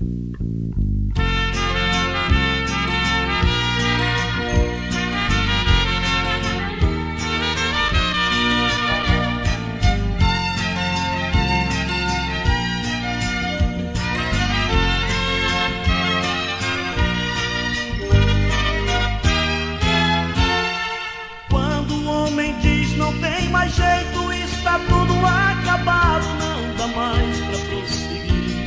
Jeito, está tudo acabado, não dá mais pra prosseguir.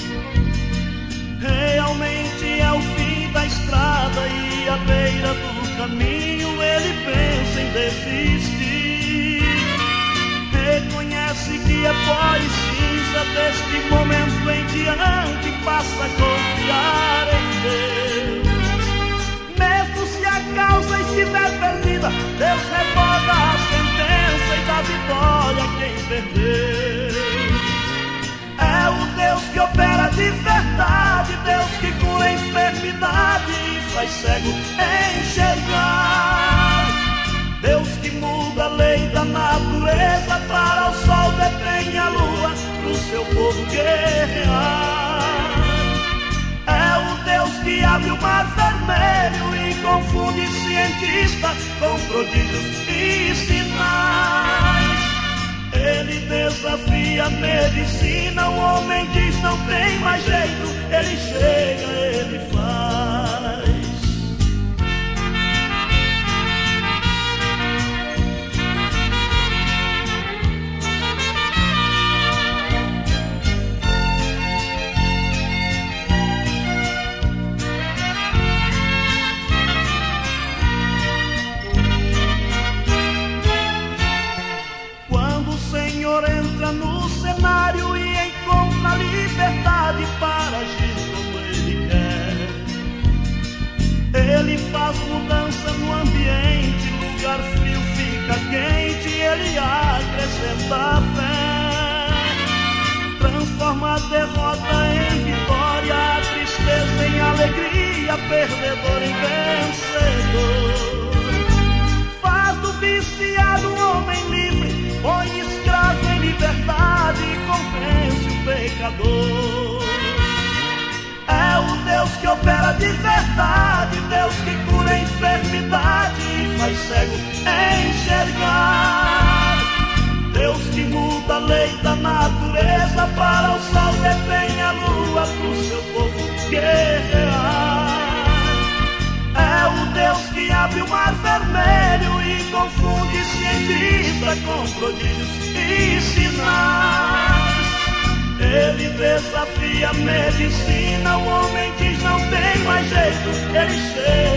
Realmente é o fim da estrada e à beira do caminho ele pensa em desistir. Reconhece que é pó e cinza, deste momento em diante passa a confiar em Deus. Mesmo se a causa estiver perdida, Deus revoga a sentença e dá vitória a quem perdeu. É o Deus que opera de verdade, Deus que cura a enfermidade e faz cego enxergar. Deus que muda a lei da natureza, para o sol detém a lua, pro seu povo guerrear. É o Deus que abre o mar vermelho e confunde cientista com prodígios e sinais. Ele desafia a medicina, o homem diz não tem mais jeito, ele chega, ele faz. Entra no cenário e encontra liberdade para agir como ele quer. Ele faz mudança no ambiente, lugar frio fica quente, ele acrescenta a fé. Transforma a derrota em vitória, a tristeza em alegria, perdedor em vencedor. Faz do viciado um homem livre, põe escravo em liberdade e convence o pecador. É o Deus que opera de verdade, Deus que cura a enfermidade e faz cego enxergar. Deus que muda a lei da natureza, para o sol detém a lua, pro seu povo guerrear. É o Deus que abre o mar vermelho e confunde cientista com prodígios e sinais. Ele desafia a medicina, o homem diz não tem mais jeito, ele chega.